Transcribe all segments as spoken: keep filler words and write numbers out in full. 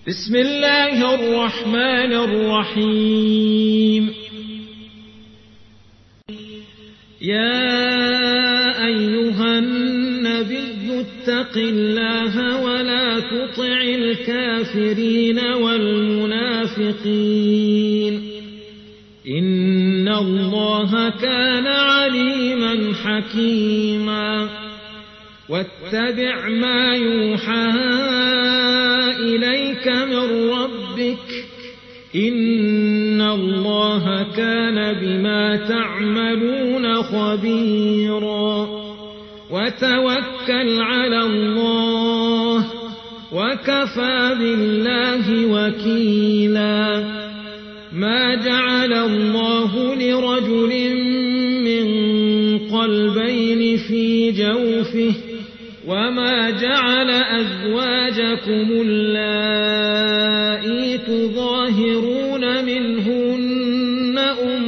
بسم الله الرحمن الرحيم. يا أيها النبي اتق الله ولا تطع الكافرين والمنافقين إن الله كان عليما حكيما. واتبع ما يوحى إليك من ربك إن الله كان بما تعملون خبيرا. وتوكل على الله وكفى بالله وكيلا. ما جعل الله لرجل من قلبين في جوفه وما جعل أزواجكم اللائي تظاهرون منهن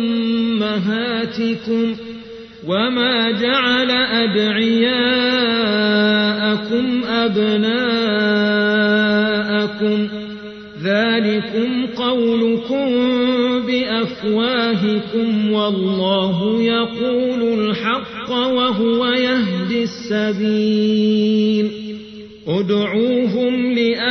أمهاتكم وما جعل أدعياءكم أبناءكم ذلكم قولكم بأفواهكم والله يقول الحق وهو يهدي السبيل. ادعوهم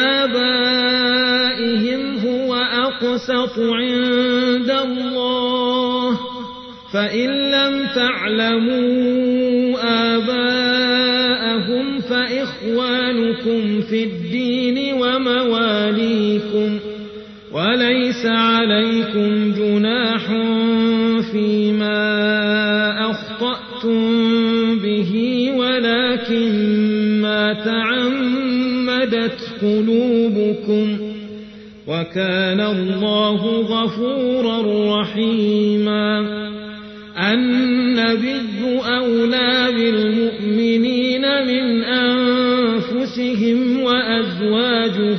لآبائهم هو أقسط عند الله فإن لم تعلموا آباءهم فإخوانكم في الدين ومواليكم وليس عليكم جناح فيما أخطأتم به ولكن ما تعمدت قلوبكم وكان الله غفورا رحيما. النبي أولى بالمؤمنين من أنفسهم وأزواجه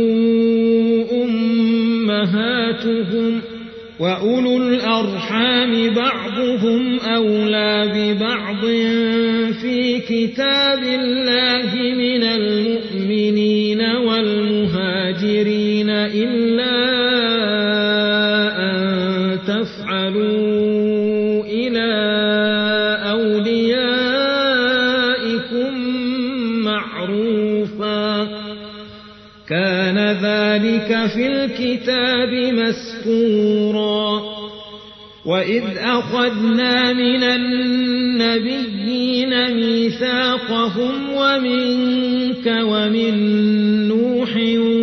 أمهاتهم وأولو الأرحام بعضهم أولى ببعض في كتاب الله من المؤمنين والمهاجرين إلا أن تفعلوا إلى أوليائكم معروفا كان ذلك في الكتاب مسطورا. وإذ أخذنا من النبيين ميثاقهم ومنك ومن نوح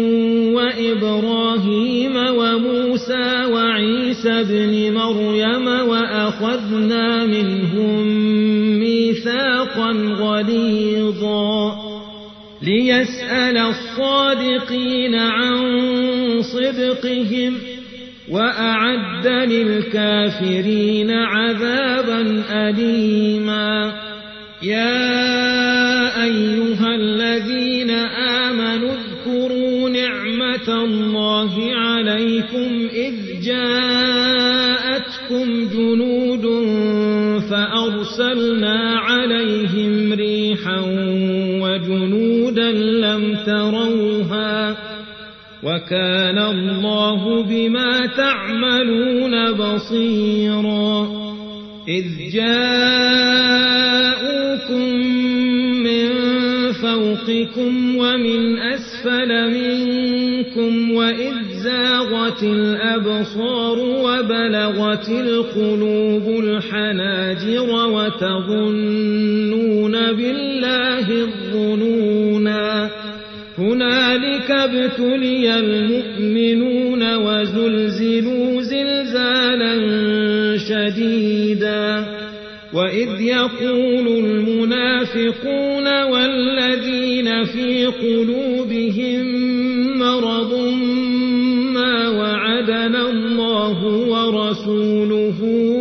وإبراهيم وموسى وعيسى ابن مريم وأخذنا منهم ميثاقا غليظا ليسأل الصادقين عن صدقهم وأعد للكافرين عذابا أليما. يا أيها الذين آمنوا اذكروا نعمة الله عليكم إذ جاءتكم جنود فأرسلنا عليهم ريحا وجنودا لم تروها وكان الله بما تعملون بصيرا. إذ جاءوكم من فوقكم ومن أسفل منكم وإذ زاغت الأبصار وبلغت القلوب الحناجر وتظنون بالله الظنونا. هنالك ابتلي المؤمنون وزلزلوا زلزالا شديدا. وإذ يقول المنافقون والذين في قلوبهم مرض ما وعدنا الله ورسوله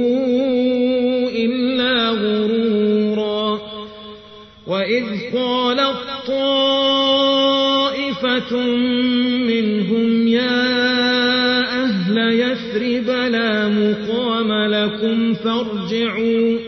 إلا غرورا. وإذ قالت طائفة منهم يا أهل يثرب لا مقام لكم فارجعوا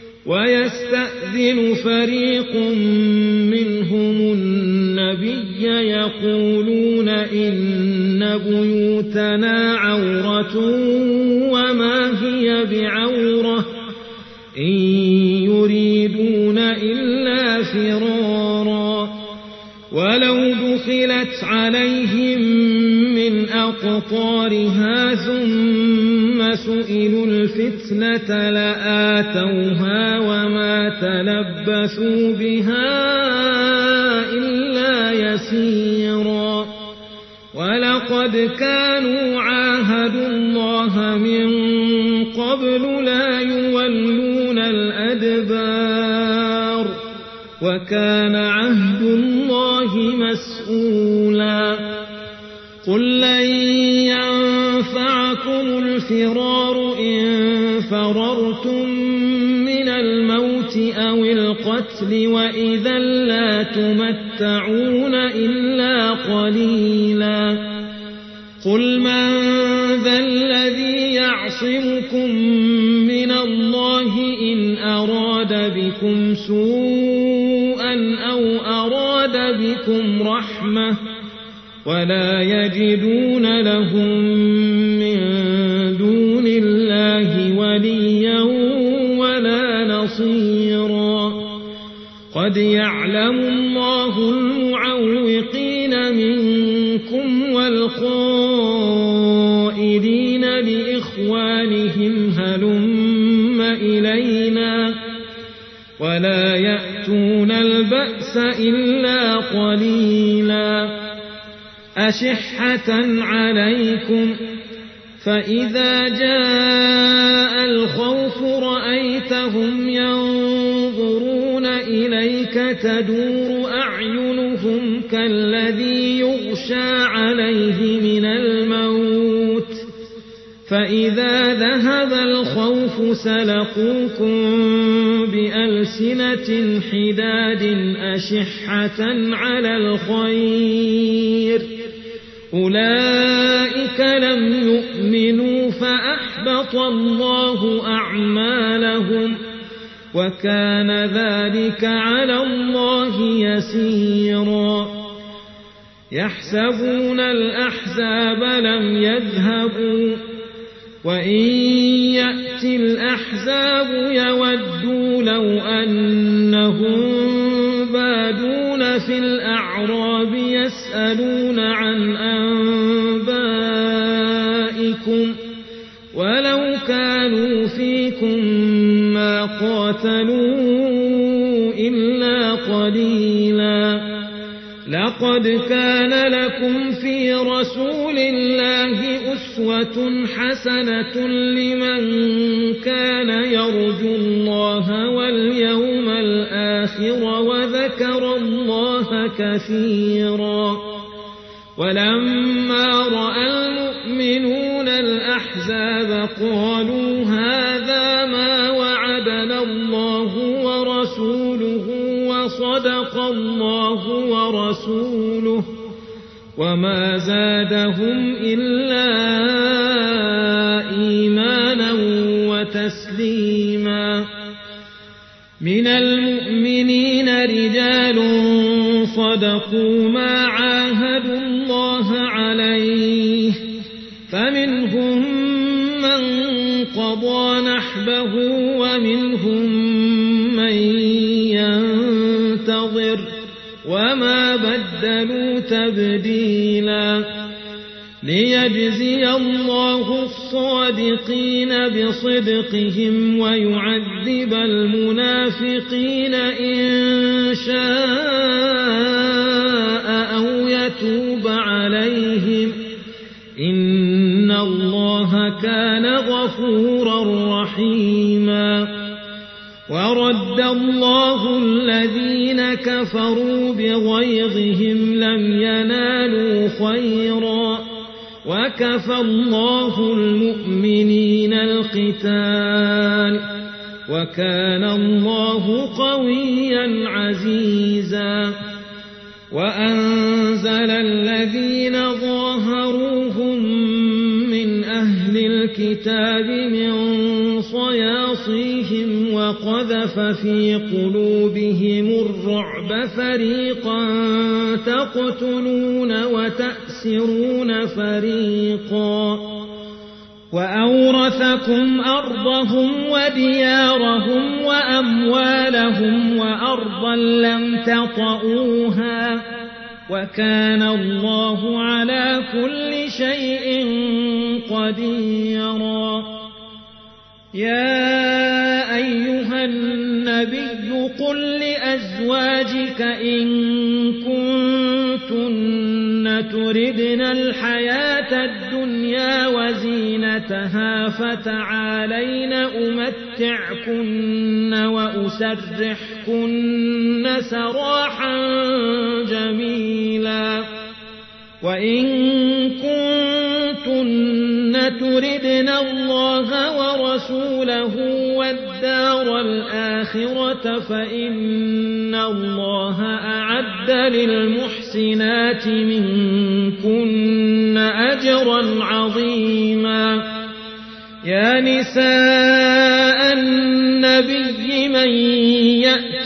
ويستأذن فريق منهم النبي يقولون إن بيوتنا عورة وما هي بعورة إن يريدون إلا فرارا ولو دخلت عليهم من أقطارها ثم سئلوا الفتنة لآتوها وما تلبثوا بها إلا يسيرا ولقد كانوا عاهدوا الله من قبل لا يولون الأدبار وكان عهد الله مسؤولا قل لن ينفعكم الفرار إن فررتم من الموت أو القتل وإذا لا تمتعون إلا قليلا قل من ذا الذي يعصمكم من الله إن أراد بكم سوءا أو أراد بكم رحمة ولا يجدون لهم من دون الله وليا ولا نصيرا قد يعلم الله المعوقين منكم والقائلين لإخوانهم هلم إلينا ولا يأتون البأس إلا قليلا أشحة عليكم فإذا جاء الخوف رأيتهم ينظرون إليك تدور أعينهم كالذي يغشى عليه من الموت فإذا ذهب الخوف سلقوكم بألسنة حداد أشحة على الخير أولئك لم يؤمنوا فأحبط الله أعمالهم وكان ذلك على الله يسيرا يحسبون الأحزاب لم يذهبوا وإن يأتي الأحزاب يودوا لو أنهم بادون في الأعراب يسألون عن أنبائكم ولو كانوا فيكم ما قاتلوا إلا قليلا لقد كان لكم في رسول الله أسوة حسنة لمن كان يرجو الله واليوم الآخر وذكر الله كثيرا ولما رأى المؤمنون الأحزاب قالوا هذا ما وعدنا الله ورسوله وصدق الله ورسوله وما زادهم إلا إيمانا وتسليما من المؤمنين رجال صدقوا ما عاهدوا الله عليه فمنهم من قضى نحبه ومنهم من ينتظر وما بدلوا تبديلا ليجزي الله الصادقين بصدقهم ويعذب المنافقين إن شاء أو يتوب عليهم إن الله كان غفورا رحيما ورد الله الذين كفروا بغيظهم لم ينالوا خيرا وكفى الله المؤمنين القتال وكان الله قويا عزيزا وأنزل الذين ظاهروهم من أهل الكتاب من صياصيهم وقذف في قلوبهم الرعب فريقا تقتلون وتأسرون فريقا وأورثكم أرضهم وديارهم وأموالهم وأرضا لم تطئوها وكان الله على كل شيء قديرا. يا أيها النبي قل لأزواجك إن كنتن تردن الحياة الدنيا وزينتها فتعالين أمتعكن وأسرحكن سراحا جميلا. وإن كنتن تردن الله ورسوله والدار الآخرة فإن الله أعد للمحسنات منكن أجرا عظيما. يا نساء النبي من يأت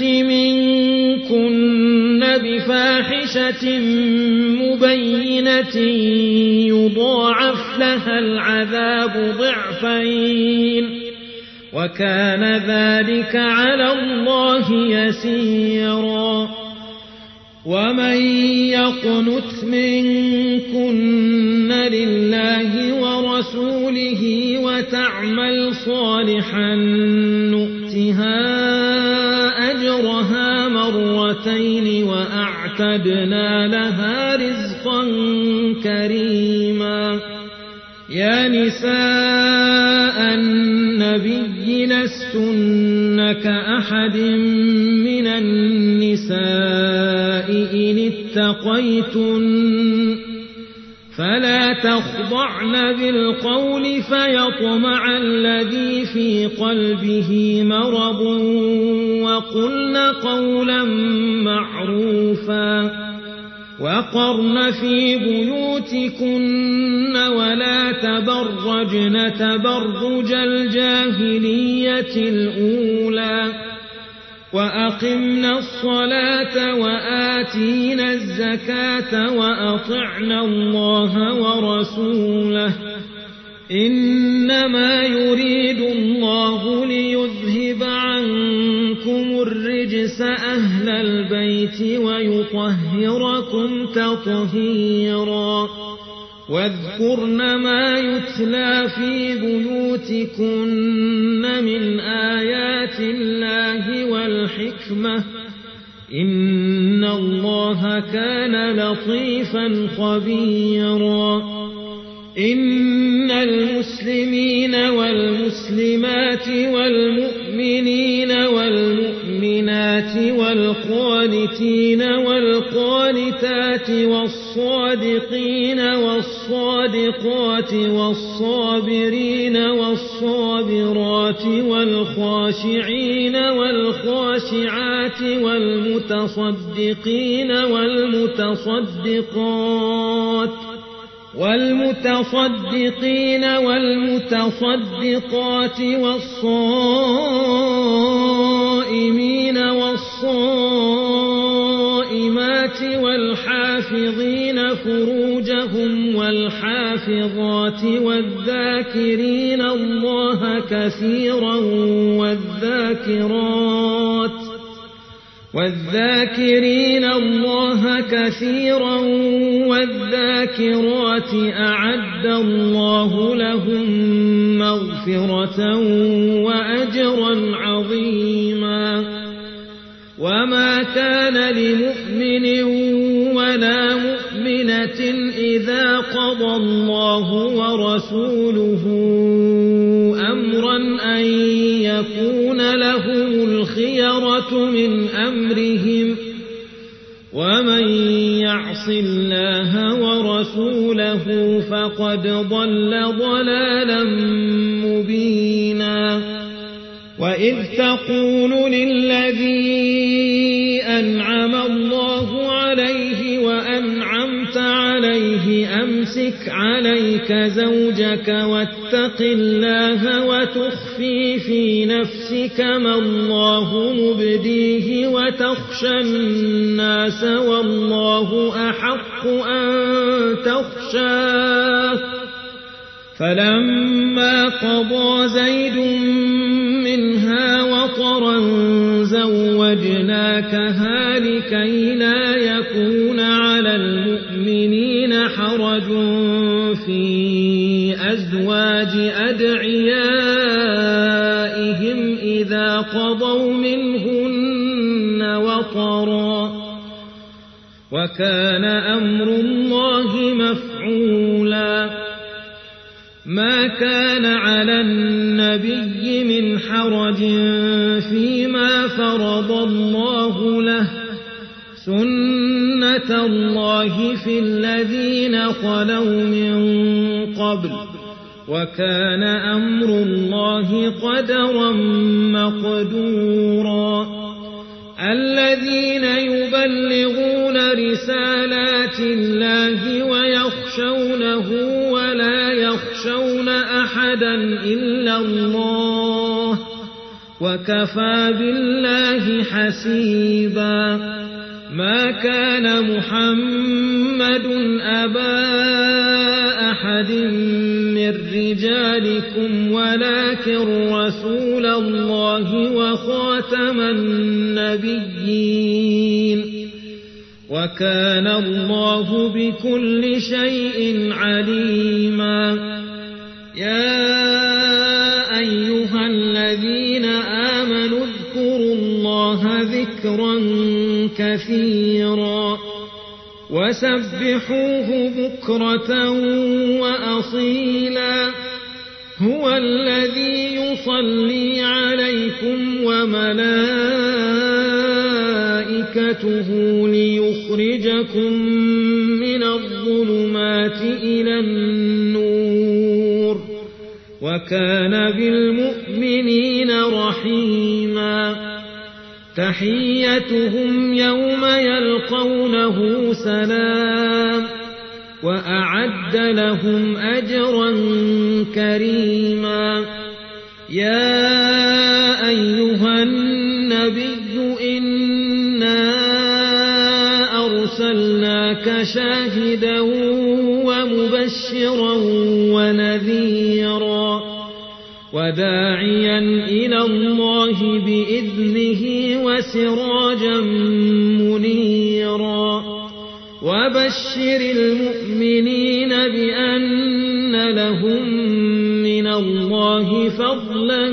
منكن بفاحشة مبينة يضاعف لها العذاب ضعفين وكان ذلك على الله يسيرا. ومن يقنت منكن لله ورسوله وتعمل صالحا نؤتها أجرها مرتين وأعتدنا لها رزقا كريما. يا نساء النبي لستن كأحد من النساء إن اتقيتن فلا تخضعن بالقول فيطمع الذي في قلبه مرض وقلن قولا معروفا. وقرن في بيوتكن ولا تبرجن تبرج الجاهلية الأولى وأقمنا الصلاة وآتينا الزكاة وأطعنا الله ورسوله إنما يريد الله ليذهب عنكم الرجس أهل البيت ويطهركم تطهيرا. واذكرن ما يتلى في بيوتكن من آيات الله والحكمة إن الله كان لطيفا خبيرا. إن المسلمين والمسلمات والمؤمنين والمؤمنات والقانتين والقانتات والصادقين والصادقات والصابرين والصابرات والخاشعين والخاشعات والمتصدقين والمتصدقات والمتصدقين والمتصدقات والصائمين والصائمات والحافظين فروجهم والحافظات والذاكرين الله كثيرا والذاكرات والذاكرين الله كثيرا والذاكرات أعد الله لهم مغفرة وأجرا عظيما. وما كان لمؤمن ولا مؤمنة إذا قضى الله ورسوله أمرا أن يكون لهم الخيرة من أمرهم ومن يعص الله ورسوله فقد ضل ضلالا مبينا. وإذ تقول للذي أنعم الله عليه وأنعمت عرضت عليه أمسك عليك زوجك واتق الله وتخفي في نفسك ما الله مبديه وتخشى الناس والله أحق أن تخشاه فلما قضى زيد منها وطرا زوجناكها لكي لا يكون على المؤمنين حرج في أزواج أدعيائهم إذا قضوا منهن وطرا وكان أمر الله مفعولا ما كان على النبي من حرج فيما فرض الله له سنة الله في الذين خلوا من قبل وكان أمر الله قدرا مقدورا الذين يبلغون رسالات الله ويخشونه ولا يخشون أحدا إلا الله وكفى بالله حسيبا ما كان محمد أبا أحد من رجالكم ولكن رسول الله وخاتم النبيين وكان الله بكل شيء عليما يا أيها الذين آمنوا اذكروا الله ذكرا كثيرا وسبحوه بكرة وأصيلا هو الذي يصلي عليكم وملائكته ليخرجكم من الظلمات إلى النور وكان بالمؤمنين رحيما تحيتهم يوم يلقونه سلام وأعد لهم أجرا كريما يا أيها النبي إنا أرسلناك شاهدا ومبشرا ونذيرا وداعيا إلى الله بإذنه وسراجا منيرا وبشر المؤمنين بأن لهم من الله فضلا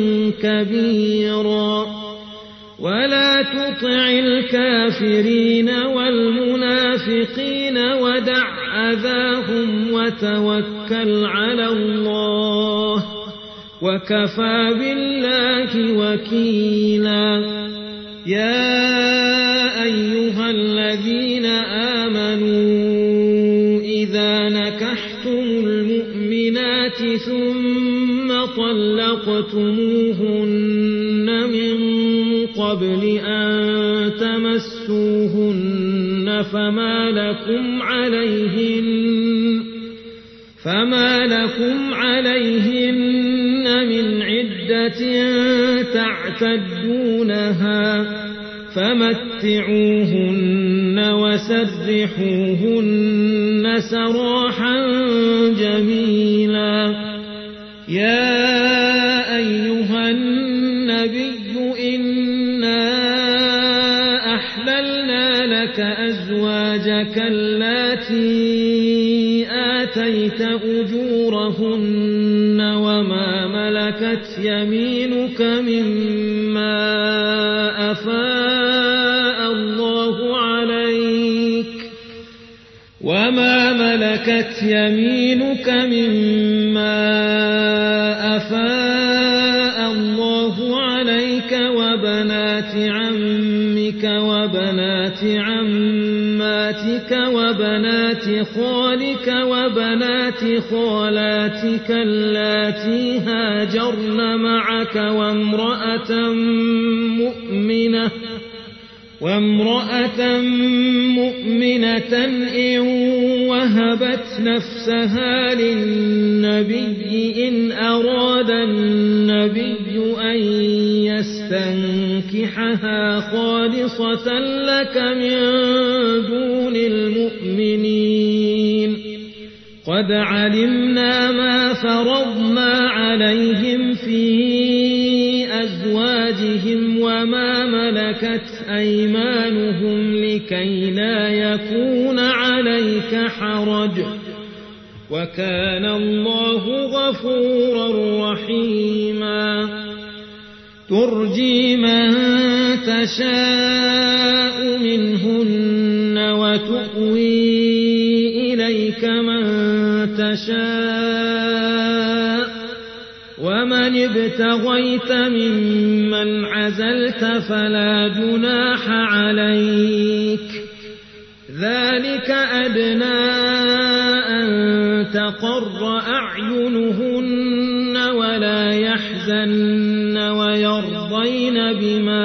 كبيرا ولا تطع الكافرين والمنافقين ودع أذاهم وتوكل على الله وكفى بالله وكيلا يا أيها الذين آمنوا إذا نكحتم المؤمنات ثم طلقتموهن من قبل أن تمسوهن فما لكم عليهن فما لكم عليهن من عدة تعتدونها فمتعوهن وسرحوهن سراحا جميلا يا أيها النبي إنا أحللنا لك أزواجك اللاتي آتيت أجورهن وما ملكت يمينك مما أفاء الله عليك وما ملكت يمينك مما أفاء الله عليك وبنات عمك وبنات عماتك وبنات خالك وبنات خالاتك اللاتي هاجرن معك وامرأة مؤمنة وامرأة مؤمنة إن وهبت نفسها للنبي إن أراد النبي أن يستنكحها خالصة لك من دون المؤمنين قد علمنا ما فرضنا عليهم في أزواجهم وما ملكت أيمانهم لكي لا يكون عليك حرج وكان الله غفورا رحيما ترجي من تشاء منهن وتؤوي إليك من تشاء ومن ابتغيت ممن عزلت فلا جناح عليك ذلك أدنى أن تقر أعينهن ولا يحزن ويرضين بما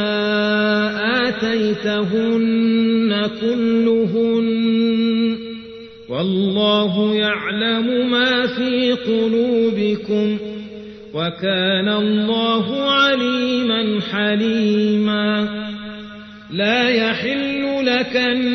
آتيتهن كلهن والله يعلم ما في قلوبكم وكان الله عليما حليما لا يحل لك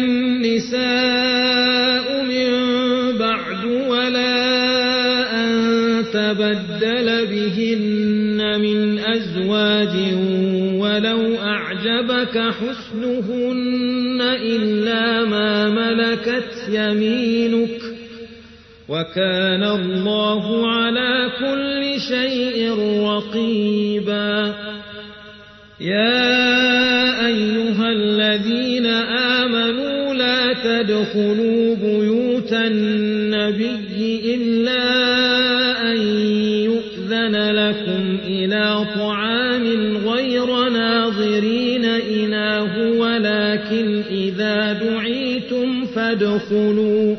النساء من بعد ولا أن تبدل بهن من أزواج ولو أعجبك حسنهن إلا ما ملكت يمينك وكان الله على كل شيء رقيبا يا أيها الذين آمنوا لا تدخلوا بيوت النبي إلا أن يؤذن لكم إلى طعام غير ناظرين إناه ولكن إذا دعيتم فادخلوا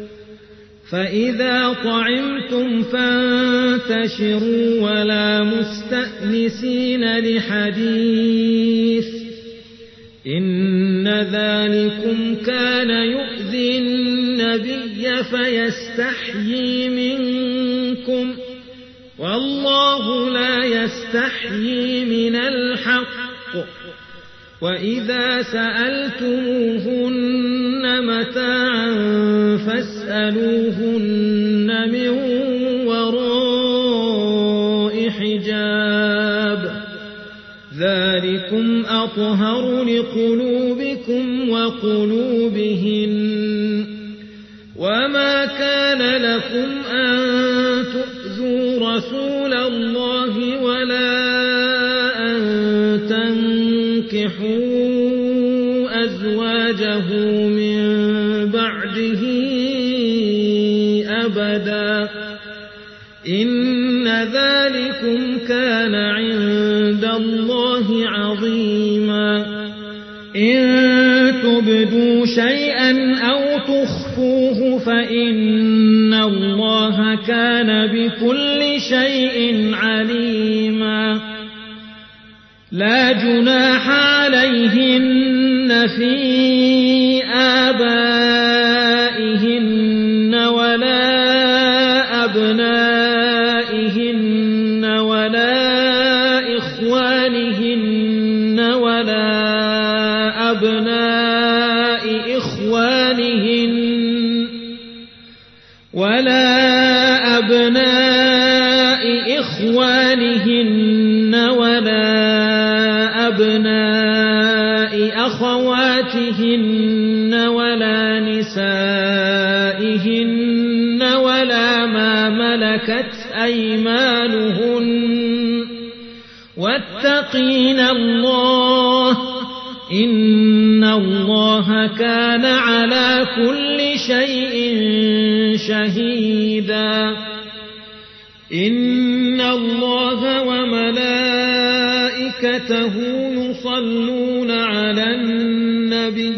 فإذا طعمتم فانتشروا ولا مستأنسين لحديث إن ذلكم كان يؤذي النبي فيستحيي منكم والله لا يستحيي من الحق وإذا سألتموهن متاعا فاسألوهن من وراء حجاب ذلكم أطهر لقلوبكم وقلوبهن وما كان لكم أن تؤذوا رسول الله ولا أن تنكحوا أزواجه من بعده أبدا إن ذلكم كان عند الله عظيما إن تبدوا شيئا أو تخفوه فإن الله كان بكل شيء عليما لا جناح عليهن في آبائهن ولا أبنائهن ولا إخوانهن ولا أبناء إخوانهن ولا أبناء إخوانهن ولا أبناء أخواتهن ولا نسائهن ولا ما ملكت أيمانهن واتقين الله إن الله كان على كل شيء شهيدا إن الله وملائكته يصلون على النبي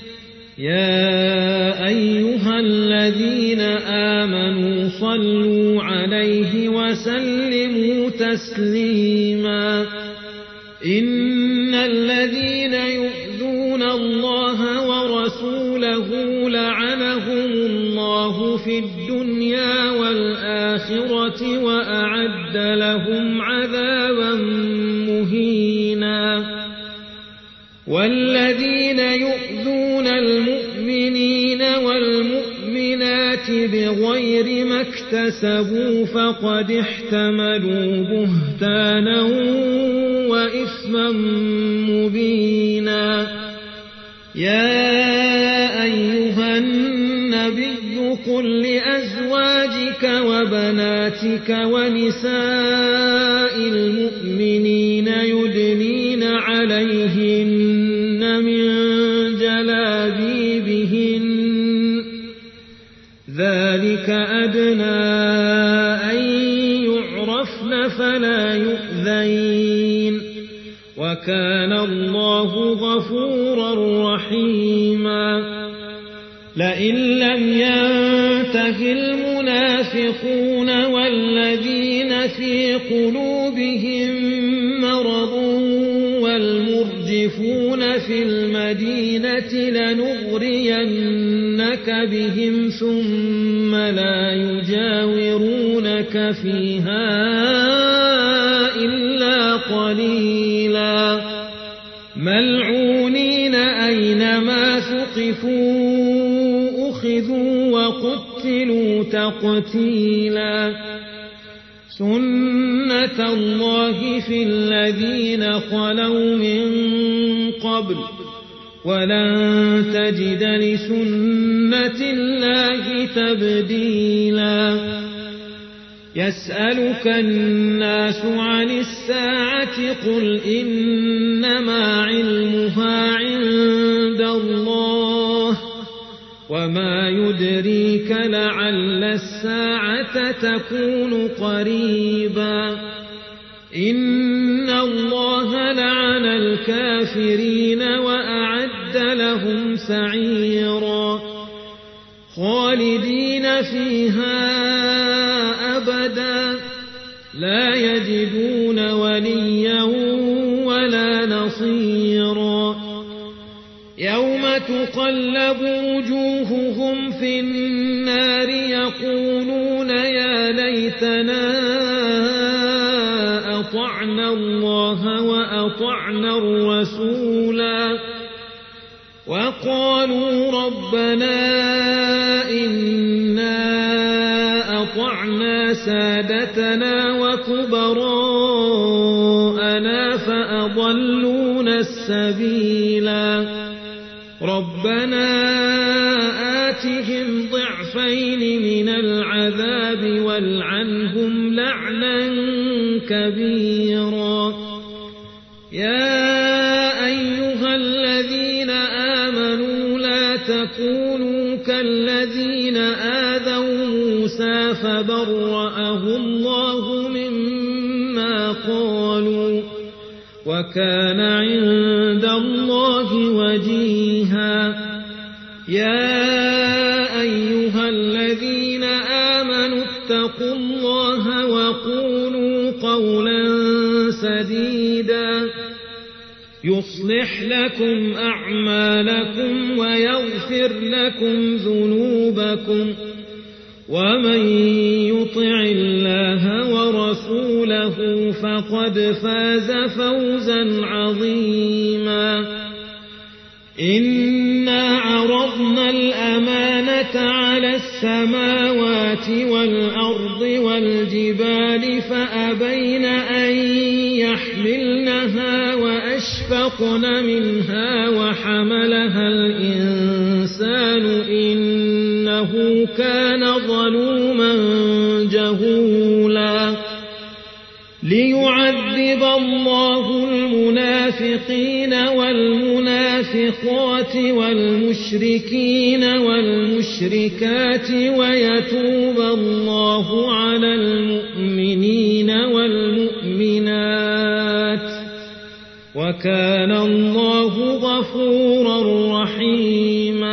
يا أيها الذين آمنوا صلوا عليه وسلموا تسليما إن الذين يؤذون الله ورسوله لعنهم الله في الدنيا والآخرة وأعد لهم عذابا مهينا والذين يؤذون المؤمنين والمؤمنات بغير ما اكتسبوا فقد احتملوا بهتانا وإثما مبينا يا أيها النبي قل لأزواجك وبناتك ونساء المؤمنين يدنين عليهن من جلابيبهن ذلك أدنى أن يعرفن فلا يؤذين وكان الله غفورا رحيما لئن لم ينته المنافقون والذين في قلوبهم مرض والمرجفون في المدينة لنغرينك بهم ثم لا يجاورونك فيها إلا قليلا ملعونين أينما ثقفوا أخذوا وقتلوا تقتيلا سنة الله في الذين خلوا من قبل ولن تجد لسنة الله تبديلا يسألك الناس عن الساعة قل إنما علمها عند الله وما يدريك لعل الساعة تكون قريبا إن الله لعن الكافرين وأعد لهم سعيرا خالدين فيها أبدا لا يجدون وليا ولا نصيرا يوم تقلب وجوههم في النار يقولون يا ليتنا أطعنا الله وأطعنا الرسولا وقالوا ربنا إنا أطعنا سادتنا وكبراءنا فأضلونا السبيلا ربنا آتهم ضعفين من العذاب والعنهم لعنا كبيرا يا أيها الذين آمنوا لا تكونوا كالذين آذوا موسى فبرأه الله مما قالوا وكان عند الله وجيها يا أيها الذين آمنوا اتقوا الله وقولوا قولا سديدا يصلح لكم أعمالكم ويغفر لكم ذنوبكم ومن يطع الله ورسوله فقد فاز فوزا عظيما إنا عرضنا الأمانة على السماوات والأرض والجبال فأبين أن يحملنها وأشفقن منها وحملها الإنسان إنه كان ظلوما جهولا ليعذب الله المنافقين والمنافقات والمشركين والمشركات ويتوب الله على المؤمنين والمؤمنات وكان الله غفورا رحيما